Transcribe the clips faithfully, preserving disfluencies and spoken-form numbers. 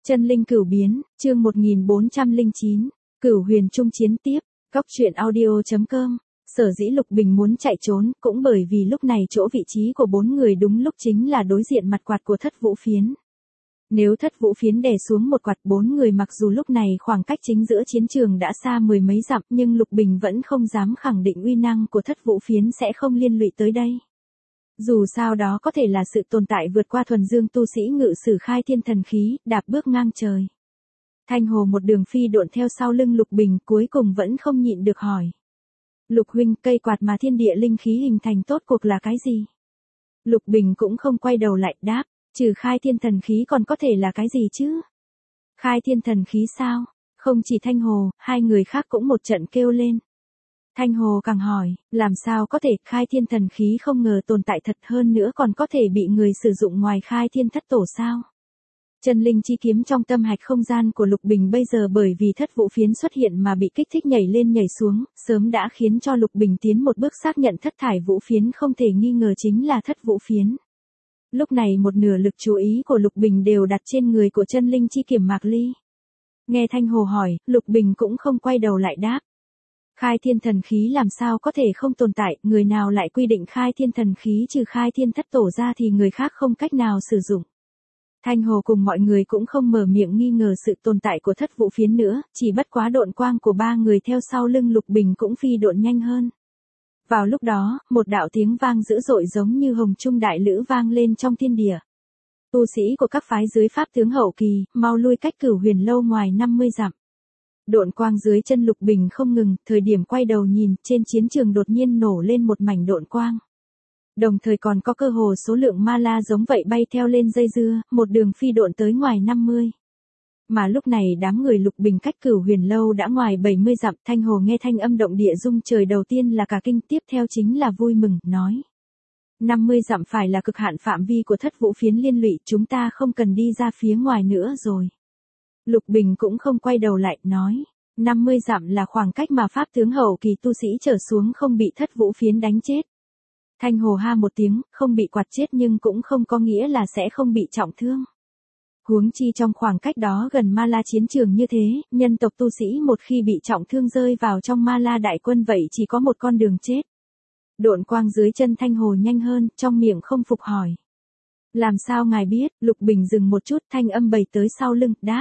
Chân linh cửu biến, chương một nghìn bốn trăm lẻ chín, Cửu Huyền Trung chiến tiếp, Cóc truyện audio chấm com. Sở dĩ Lục Bình muốn chạy trốn, cũng bởi vì lúc này chỗ vị trí của bốn người đúng lúc chính là đối diện mặt quạt của Thất Vũ Phiến. Nếu Thất Vũ Phiến đè xuống một quạt, bốn người mặc dù lúc này khoảng cách chính giữa chiến trường đã xa mười mấy dặm, nhưng Lục Bình vẫn không dám khẳng định uy năng của Thất Vũ Phiến sẽ không liên lụy tới đây. Dù sao đó có thể là sự tồn tại vượt qua thuần dương tu sĩ ngự sử khai thiên thần khí, đạp bước ngang trời. Thanh Hồ một đường phi độn theo sau lưng Lục Bình, cuối cùng vẫn không nhịn được hỏi. Lục huynh, cây quạt mà thiên địa linh khí hình thành tốt cuộc là cái gì? Lục Bình cũng không quay đầu lại đáp, trừ khai thiên thần khí còn có thể là cái gì chứ? Khai thiên thần khí sao? Không chỉ Thanh Hồ, hai người khác cũng một trận kêu lên. Thanh Hồ càng hỏi, làm sao có thể khai thiên thần khí không ngờ tồn tại thật, hơn nữa còn có thể bị người sử dụng ngoài khai thiên thất tổ sao? Chân linh chi kiếm trong tâm hạch không gian của Lục Bình bây giờ bởi vì Thất Vũ Phiến xuất hiện mà bị kích thích nhảy lên nhảy xuống, sớm đã khiến cho Lục Bình tiến một bước xác nhận thất thải vũ phiến không thể nghi ngờ chính là Thất Vũ Phiến. Lúc này một nửa lực chú ý của Lục Bình đều đặt trên người của chân linh chi kiếm Mạc Ly. Nghe Thanh Hồ hỏi, Lục Bình cũng không quay đầu lại đáp. Khai thiên thần khí làm sao có thể không tồn tại, người nào lại quy định khai thiên thần khí trừ khai thiên thất tổ ra thì người khác không cách nào sử dụng. Thanh Hồ cùng mọi người cũng không mở miệng nghi ngờ sự tồn tại của Thất Vũ Phiến nữa, chỉ bất quá độn quang của ba người theo sau lưng Lục Bình cũng phi độn nhanh hơn. Vào lúc đó, một đạo tiếng vang dữ dội giống như hồng trung đại lữ vang lên trong thiên địa. Tu sĩ của các phái dưới pháp tướng hậu kỳ, mau lui cách Cửu Huyền lâu ngoài năm mươi dặm. Độn quang dưới chân Lục Bình không ngừng, thời điểm quay đầu nhìn, trên chiến trường đột nhiên nổ lên một mảnh độn quang. Đồng thời còn có cơ hồ số lượng ma la giống vậy bay theo lên dây dưa, một đường phi độn tới ngoài năm mươi. Mà lúc này đám người Lục Bình cách Cửu Huyền lâu đã ngoài bảy mươi dặm, Thanh Hồ nghe thanh âm động địa rung trời đầu tiên là cả kinh, tiếp theo chính là vui mừng, nói. năm mươi dặm phải là cực hạn phạm vi của Thất Vũ Phiến liên lụy, chúng ta không cần đi ra phía ngoài nữa rồi. Lục Bình cũng không quay đầu lại, nói. năm mươi dặm là khoảng cách mà pháp tướng hậu kỳ tu sĩ trở xuống không bị Thất Vũ Phiến đánh chết. Thanh Hồ ha một tiếng, không bị quạt chết nhưng cũng không có nghĩa là sẽ không bị trọng thương. Huống chi trong khoảng cách đó gần ma la chiến trường như thế, nhân tộc tu sĩ một khi bị trọng thương rơi vào trong ma la đại quân vậy chỉ có một con đường chết. Độn quang dưới chân Thanh Hồ nhanh hơn, trong miệng không phục hỏi. Làm sao ngài biết? Lục Bình dừng một chút, thanh âm bày tới sau lưng, đáp.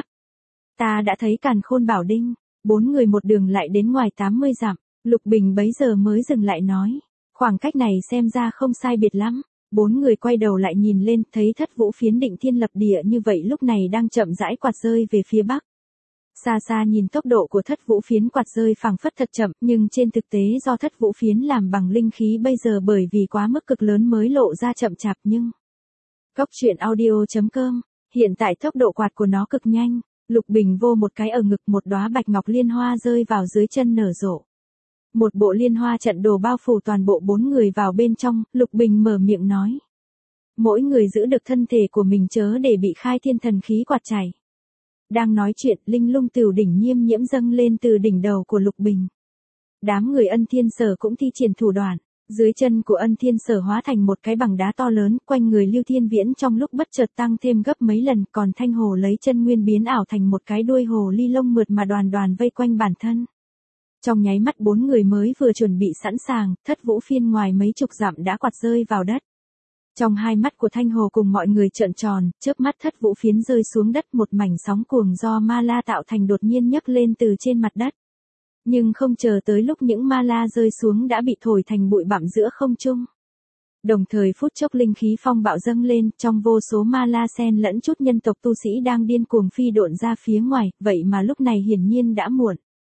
Ta đã thấy Càn Khôn Bảo Đinh. Bốn người một đường lại đến ngoài tám mươi dặm, Lục Bình bấy giờ mới dừng lại nói. Khoảng cách này xem ra không sai biệt lắm. Bốn người quay đầu lại nhìn lên, thấy Thất Vũ Phiến định thiên lập địa như vậy lúc này đang chậm rãi quạt rơi về phía bắc. Xa xa nhìn tốc độ của Thất Vũ Phiến quạt rơi phảng phất thật chậm, nhưng trên thực tế do Thất Vũ Phiến làm bằng linh khí bây giờ bởi vì quá mức cực lớn mới lộ ra chậm chạp nhưng. Cóc truyện audio chấm com, hiện tại tốc độ quạt của nó cực nhanh. Lục Bình vô một cái ở ngực, một đóa bạch ngọc liên hoa rơi vào dưới chân nở rộ. Một bộ liên hoa trận đồ bao phủ toàn bộ bốn người vào bên trong, Lục Bình mở miệng nói. Mỗi người giữ được thân thể của mình chớ để bị khai thiên thần khí quạt chảy. Đang nói chuyện, linh lung tửu đỉnh nhiêm nhiễm dâng lên từ đỉnh đầu của Lục Bình. Đám người Ân Thiên Sở cũng thi triển thủ đoạn. Dưới chân của Ân Thiên Sở hóa thành một cái bằng đá to lớn, quanh người Lưu Thiên Viễn trong lúc bất chợt tăng thêm gấp mấy lần, còn Thanh Hồ lấy chân nguyên biến ảo thành một cái đuôi hồ ly lông mượt mà đoàn đoàn vây quanh bản thân. Trong nháy mắt bốn người mới vừa chuẩn bị sẵn sàng, Thất Vũ Phiến ngoài mấy chục dặm đã quạt rơi vào đất. Trong hai mắt của Thanh Hồ cùng mọi người trợn tròn, chớp mắt Thất Vũ Phiến rơi xuống đất, một mảnh sóng cuồng do ma la tạo thành đột nhiên nhấc lên từ trên mặt đất. Nhưng không chờ tới lúc những ma la rơi xuống đã bị thổi thành bụi bặm giữa không trung. Đồng thời phút chốc linh khí phong bạo dâng lên, trong vô số ma la xen lẫn chút nhân tộc tu sĩ đang điên cuồng phi độn ra phía ngoài, vậy mà lúc này hiển nhiên đã muộn.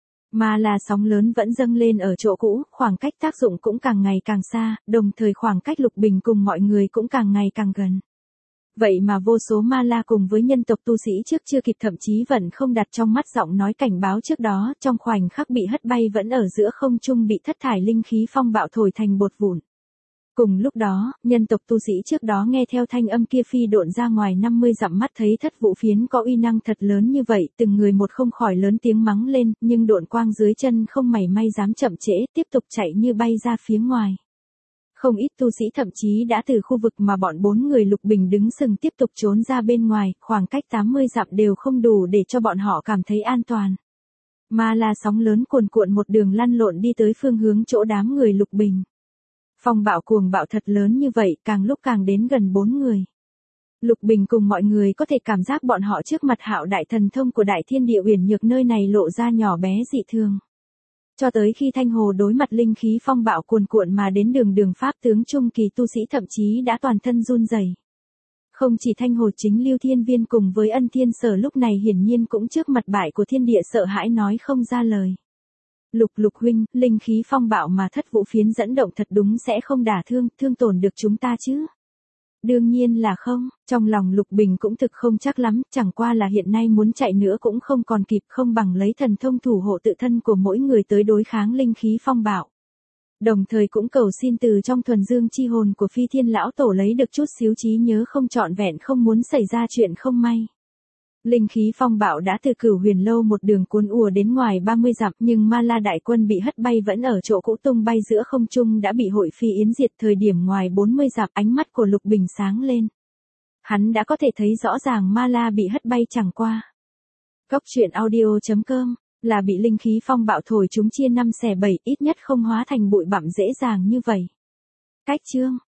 Ma la sóng lớn vẫn dâng lên ở chỗ cũ, khoảng cách tác dụng cũng càng ngày càng xa, đồng thời khoảng cách Lục Bình cùng mọi người cũng càng ngày càng gần. Vậy mà vô số ma la cùng với nhân tộc tu sĩ trước chưa kịp thậm chí vẫn không đặt trong mắt giọng nói cảnh báo trước đó, trong khoảnh khắc bị hất bay vẫn ở giữa không trung bị thất thải linh khí phong bạo thổi thành bột vụn. Cùng lúc đó, nhân tộc tu sĩ trước đó nghe theo thanh âm kia phi độn ra ngoài năm mươi dặm mắt thấy Thất Vũ Phiến có uy năng thật lớn như vậy, từng người một không khỏi lớn tiếng mắng lên, nhưng độn quang dưới chân không mảy may dám chậm trễ, tiếp tục chạy như bay ra phía ngoài. Không ít tu sĩ thậm chí đã từ khu vực mà bọn bốn người Lục Bình đứng sừng tiếp tục trốn ra bên ngoài, khoảng cách tám mươi dặm đều không đủ để cho bọn họ cảm thấy an toàn. Ma La sóng lớn cuồn cuộn một đường lăn lộn đi tới phương hướng chỗ đám người Lục Bình. Phong bạo cuồng bạo thật lớn như vậy, càng lúc càng đến gần bốn người. Lục Bình cùng mọi người có thể cảm giác bọn họ trước mặt hạo đại thần thông của Đại Thiên Địa Uyển Nhược nơi này lộ ra nhỏ bé dị thường. Cho tới khi Thanh Hồ đối mặt linh khí phong bạo cuồn cuộn mà đến đường đường pháp tướng trung kỳ tu sĩ thậm chí đã toàn thân run rẩy. Không chỉ Thanh Hồ, chính Lưu Thiên Viên cùng với Ân Thiên Sở lúc này hiển nhiên cũng trước mặt bại của thiên địa sợ hãi nói không ra lời. Lục Lục huynh, linh khí phong bạo mà Thất Vũ Phiến dẫn động thật đúng sẽ không đả thương, thương tổn được chúng ta chứ? Đương nhiên là không, trong lòng Lục Bình cũng thực không chắc lắm, chẳng qua là hiện nay muốn chạy nữa cũng không còn kịp, không bằng lấy thần thông thủ hộ tự thân của mỗi người tới đối kháng linh khí phong bạo. Đồng thời cũng cầu xin từ trong thuần dương chi hồn của Phi Thiên Lão Tổ lấy được chút xíu trí nhớ không trọn vẹn, không muốn xảy ra chuyện không may. Linh khí phong bạo đã từ Cửu Huyền Lâu một đường cuốn ùa đến ngoài ba mươi dặm, nhưng Ma La đại quân bị hất bay vẫn ở chỗ cũ, tung bay giữa không trung đã bị hội phi yến diệt. Thời điểm ngoài bốn mươi dặm, ánh mắt của Lục Bình sáng lên. Hắn đã có thể thấy rõ ràng Ma La bị hất bay chẳng qua. Cốc truyện audio chấm com là bị linh khí phong bạo thổi chúng chia năm xẻ bảy, ít nhất không hóa thành bụi bặm dễ dàng như vậy. Cách chương